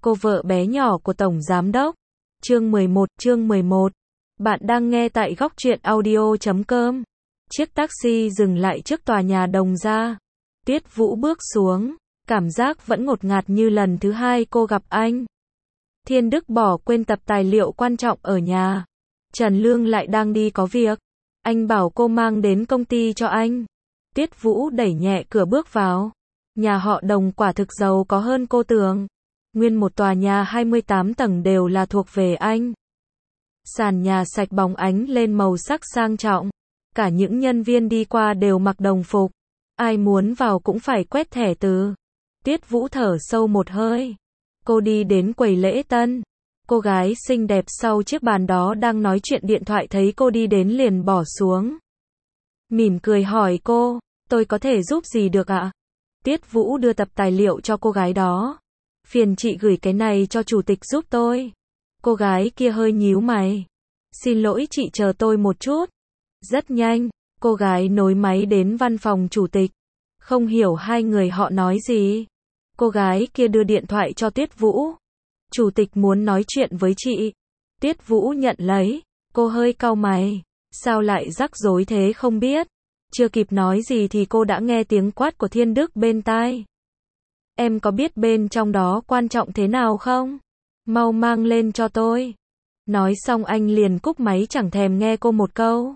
Cô vợ bé nhỏ của Tổng Giám Đốc. Chương 11. Bạn đang nghe tại góc truyện audio.com. Chiếc taxi dừng lại trước tòa nhà Đồng Gia. Tiết Vũ bước xuống, cảm giác vẫn ngột ngạt như lần thứ hai cô gặp anh. Thiên Đức bỏ quên tập tài liệu quan trọng ở nhà. Trần Lương lại đang đi có việc. Anh bảo cô mang đến công ty cho anh. Tiết Vũ đẩy nhẹ cửa bước vào. Nhà họ Đồng quả thực giàu có hơn cô tưởng. Nguyên một tòa nhà 28 tầng đều là thuộc về anh. Sàn nhà sạch bóng ánh lên màu sắc sang trọng. Cả những nhân viên đi qua đều mặc đồng phục. Ai muốn vào cũng phải quét thẻ từ. Tiết Vũ thở sâu một hơi. Cô đi đến quầy lễ tân. Cô gái xinh đẹp sau chiếc bàn đó đang nói chuyện điện thoại thấy cô đi đến liền bỏ xuống. Mỉm cười hỏi cô, tôi có thể giúp gì được ạ? Tiết Vũ đưa tập tài liệu cho cô gái đó. Phiền chị gửi cái này cho chủ tịch giúp tôi. Cô gái kia hơi nhíu mày. Xin lỗi chị chờ tôi một chút. Rất nhanh, cô gái nối máy đến văn phòng chủ tịch. Không hiểu hai người họ nói gì. Cô gái kia đưa điện thoại cho Tiết Vũ. Chủ tịch muốn nói chuyện với chị. Tiết Vũ nhận lấy. Cô hơi cau mày. Sao lại rắc rối thế không biết. Chưa kịp nói gì thì cô đã nghe tiếng quát của Thiên Đức bên tai. Em có biết bên trong đó quan trọng thế nào không? Mau mang lên cho tôi. Nói xong anh liền cúp máy chẳng thèm nghe cô một câu.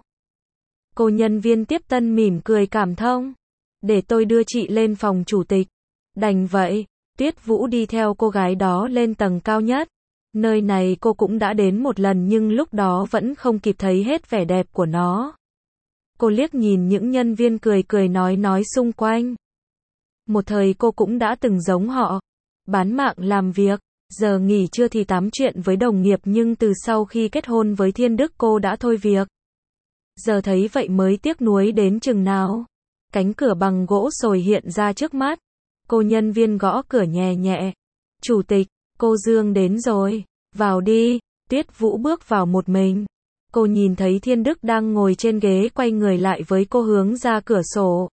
Cô nhân viên tiếp tân mỉm cười cảm thông. Để tôi đưa chị lên phòng chủ tịch. Đành vậy, Tiết Vũ đi theo cô gái đó lên tầng cao nhất. Nơi này cô cũng đã đến một lần nhưng lúc đó vẫn không kịp thấy hết vẻ đẹp của nó. Cô liếc nhìn những nhân viên cười cười nói xung quanh. Một thời cô cũng đã từng giống họ. Bán mạng làm việc. Giờ nghỉ trưa thì tám chuyện với đồng nghiệp nhưng từ sau khi kết hôn với Thiên Đức cô đã thôi việc. Giờ thấy vậy mới tiếc nuối đến chừng nào. Cánh cửa bằng gỗ sồi hiện ra trước mắt. Cô nhân viên gõ cửa nhẹ nhẹ. Chủ tịch, cô Dương đến rồi. Vào đi. Tiết Vũ bước vào một mình. Cô nhìn thấy Thiên Đức đang ngồi trên ghế quay người lại với cô hướng ra cửa sổ.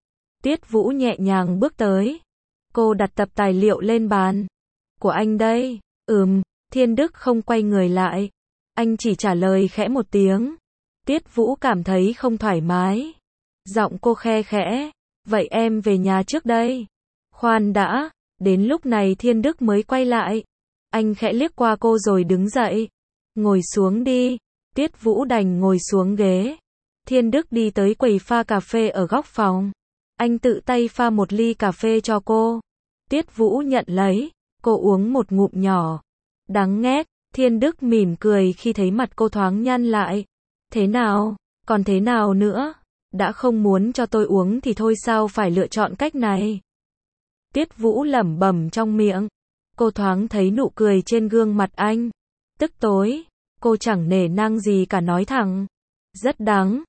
Tiết Vũ nhẹ nhàng bước tới. Cô đặt tập tài liệu lên bàn. Của anh đây. Thiên Đức không quay người lại. Anh chỉ trả lời khẽ một tiếng. Tiết Vũ cảm thấy không thoải mái. Giọng cô khe khẽ. Vậy em về nhà trước đây. Khoan đã. Đến lúc này Thiên Đức mới quay lại. Anh khẽ liếc qua cô rồi đứng dậy. Ngồi xuống đi. Tiết Vũ đành ngồi xuống ghế. Thiên Đức đi tới quầy pha cà phê ở góc phòng. Anh tự tay pha một ly cà phê cho cô. Tiết Vũ nhận lấy. Cô uống một ngụm nhỏ. Đắng nghét. Thiên Đức mỉm cười khi thấy mặt cô thoáng nhăn lại. Thế nào? Còn thế nào nữa? Đã không muốn cho tôi uống thì thôi sao phải lựa chọn cách này? Tiết Vũ lẩm bẩm trong miệng. Cô thoáng thấy nụ cười trên gương mặt anh. Tức tối. Cô chẳng nể nang gì cả nói thẳng. Rất đắng.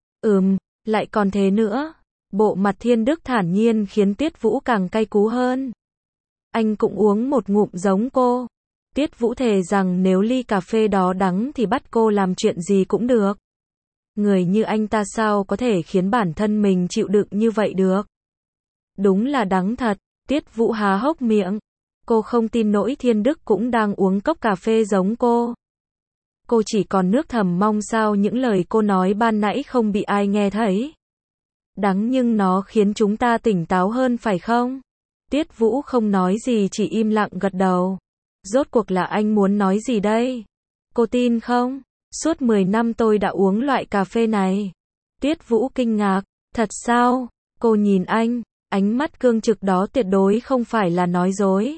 Lại còn thế nữa. Bộ mặt Thiên Đức thản nhiên khiến Tiết Vũ càng cay cú hơn. Anh cũng uống một ngụm giống cô. Tiết Vũ thề rằng nếu ly cà phê đó đắng thì bắt cô làm chuyện gì cũng được. Người như anh ta sao có thể khiến bản thân mình chịu đựng như vậy được. Đúng là đắng thật. Tiết Vũ há hốc miệng. Cô không tin nổi Thiên Đức cũng đang uống cốc cà phê giống cô. Cô chỉ còn nước thầm mong sao những lời cô nói ban nãy không bị ai nghe thấy. Đắng nhưng nó khiến chúng ta tỉnh táo hơn phải không? Tiết Vũ không nói gì chỉ im lặng gật đầu. Rốt cuộc là anh muốn nói gì đây? Cô tin không? Suốt 10 năm tôi đã uống loại cà phê này. Tiết Vũ kinh ngạc. Thật sao? Cô nhìn anh. Ánh mắt cương trực đó tuyệt đối không phải là nói dối.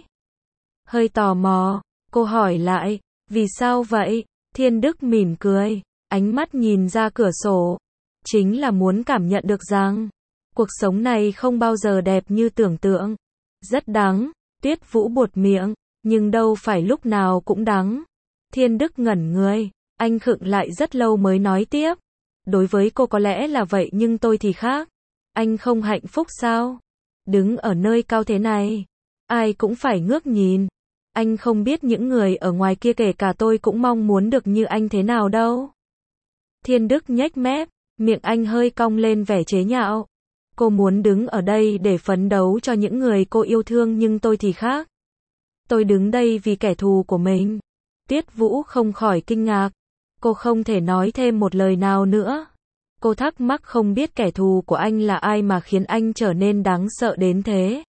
Hơi tò mò. Cô hỏi lại. Vì sao vậy? Thiên Đức mỉm cười. Ánh mắt nhìn ra cửa sổ. Chính là muốn cảm nhận được rằng cuộc sống này không bao giờ đẹp như tưởng tượng. Rất đắng. Tiết Vũ buột miệng. Nhưng đâu phải lúc nào cũng đắng. Thiên Đức ngẩn người. Anh khựng lại rất lâu mới nói tiếp. Đối với cô có lẽ là vậy nhưng tôi thì khác. Anh không hạnh phúc sao? Đứng ở nơi cao thế này. Ai cũng phải ngước nhìn. Anh không biết những người ở ngoài kia kể cả tôi cũng mong muốn được như anh thế nào đâu. Thiên Đức nhếch mép. Miệng anh hơi cong lên vẻ chế nhạo. Cô muốn đứng ở đây để phấn đấu cho những người cô yêu thương nhưng tôi thì khác. Tôi đứng đây vì kẻ thù của mình. Tiết Vũ không khỏi kinh ngạc. Cô không thể nói thêm một lời nào nữa. Cô thắc mắc không biết kẻ thù của anh là ai mà khiến anh trở nên đáng sợ đến thế.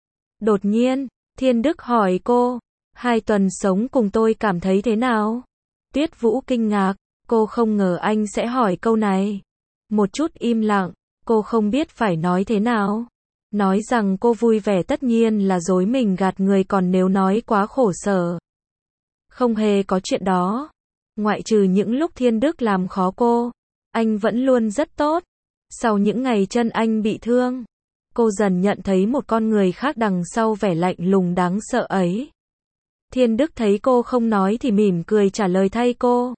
Đột nhiên, Thiên Đức hỏi cô, 2 tuần sống cùng tôi cảm thấy thế nào? Tiết Vũ kinh ngạc, cô không ngờ anh sẽ hỏi câu này. Một chút im lặng, cô không biết phải nói thế nào. Nói rằng cô vui vẻ tất nhiên là dối mình gạt người, còn nếu nói quá khổ sở. Không hề có chuyện đó. Ngoại trừ những lúc Thiên Đức làm khó cô, anh vẫn luôn rất tốt. Sau những ngày chân anh bị thương, cô dần nhận thấy một con người khác đằng sau vẻ lạnh lùng đáng sợ ấy. Thiên Đức thấy cô không nói thì mỉm cười trả lời thay cô.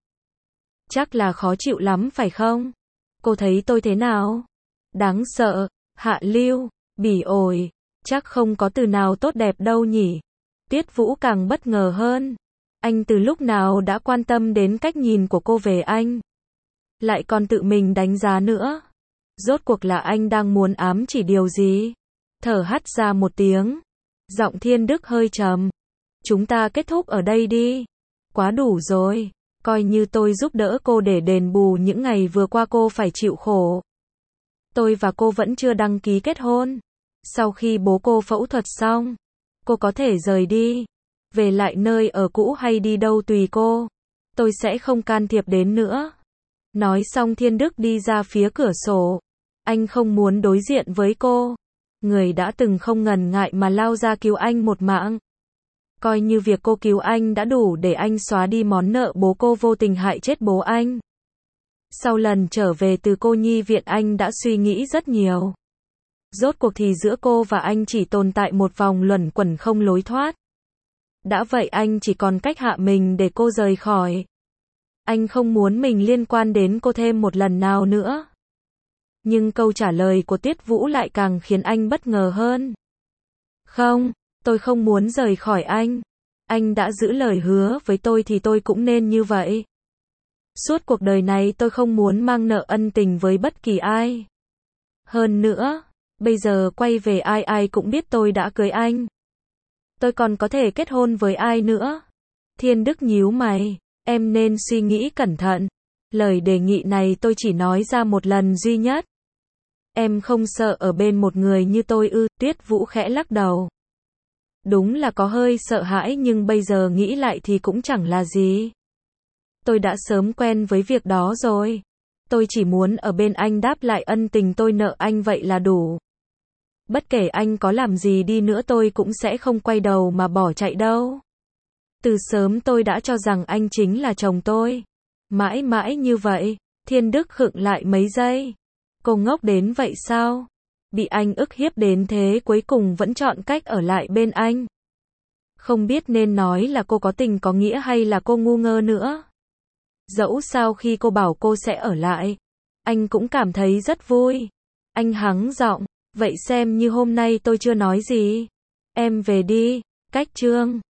Chắc là khó chịu lắm phải không? Cô thấy tôi thế nào? Đáng sợ, hạ lưu, bỉ ổi, chắc không có từ nào tốt đẹp đâu nhỉ? Tiết Vũ càng bất ngờ hơn. Anh từ lúc nào đã quan tâm đến cách nhìn của cô về anh? Lại còn tự mình đánh giá nữa. Rốt cuộc là anh đang muốn ám chỉ điều gì? Thở hắt ra một tiếng. Giọng Thiên Đức hơi trầm. Chúng ta kết thúc ở đây đi. Quá đủ rồi. Coi như tôi giúp đỡ cô để đền bù những ngày vừa qua cô phải chịu khổ. Tôi và cô vẫn chưa đăng ký kết hôn. Sau khi bố cô phẫu thuật xong, cô có thể rời đi. Về lại nơi ở cũ hay đi đâu tùy cô. Tôi sẽ không can thiệp đến nữa. Nói xong Thiên Đức đi ra phía cửa sổ. Anh không muốn đối diện với cô. Người đã từng không ngần ngại mà lao ra cứu anh một mạng. Coi như việc cô cứu anh đã đủ để anh xóa đi món nợ bố cô vô tình hại chết bố anh. Sau lần trở về từ cô nhi viện anh đã suy nghĩ rất nhiều. Rốt cuộc thì giữa cô và anh chỉ tồn tại một vòng luẩn quẩn không lối thoát. Đã vậy anh chỉ còn cách hạ mình để cô rời khỏi. Anh không muốn mình liên quan đến cô thêm một lần nào nữa. Nhưng câu trả lời của Tiết Vũ lại càng khiến anh bất ngờ hơn. Không, tôi không muốn rời khỏi anh. Anh đã giữ lời hứa với tôi thì tôi cũng nên như vậy. Suốt cuộc đời này tôi không muốn mang nợ ân tình với bất kỳ ai. Hơn nữa, bây giờ quay về ai ai cũng biết tôi đã cưới anh. Tôi còn có thể kết hôn với ai nữa? Thiên Đức nhíu mày, em nên suy nghĩ cẩn thận. Lời đề nghị này tôi chỉ nói ra một lần duy nhất. Em không sợ ở bên một người như tôi ư? Tiết Vũ khẽ lắc đầu. Đúng là có hơi sợ hãi nhưng bây giờ nghĩ lại thì cũng chẳng là gì. Tôi đã sớm quen với việc đó rồi. Tôi chỉ muốn ở bên anh đáp lại ân tình tôi nợ anh vậy là đủ. Bất kể anh có làm gì đi nữa tôi cũng sẽ không quay đầu mà bỏ chạy đâu. Từ sớm tôi đã cho rằng anh chính là chồng tôi. Mãi mãi như vậy. Thiên Đức khựng lại mấy giây. Cô ngốc đến vậy sao? Bị anh ức hiếp đến thế cuối cùng vẫn chọn cách ở lại bên anh. Không biết nên nói là cô có tình có nghĩa hay là cô ngu ngơ nữa. Dẫu sao khi cô bảo cô sẽ ở lại, anh cũng cảm thấy rất vui. Anh hắng giọng, vậy xem như hôm nay tôi chưa nói gì. Em về đi, cách chương.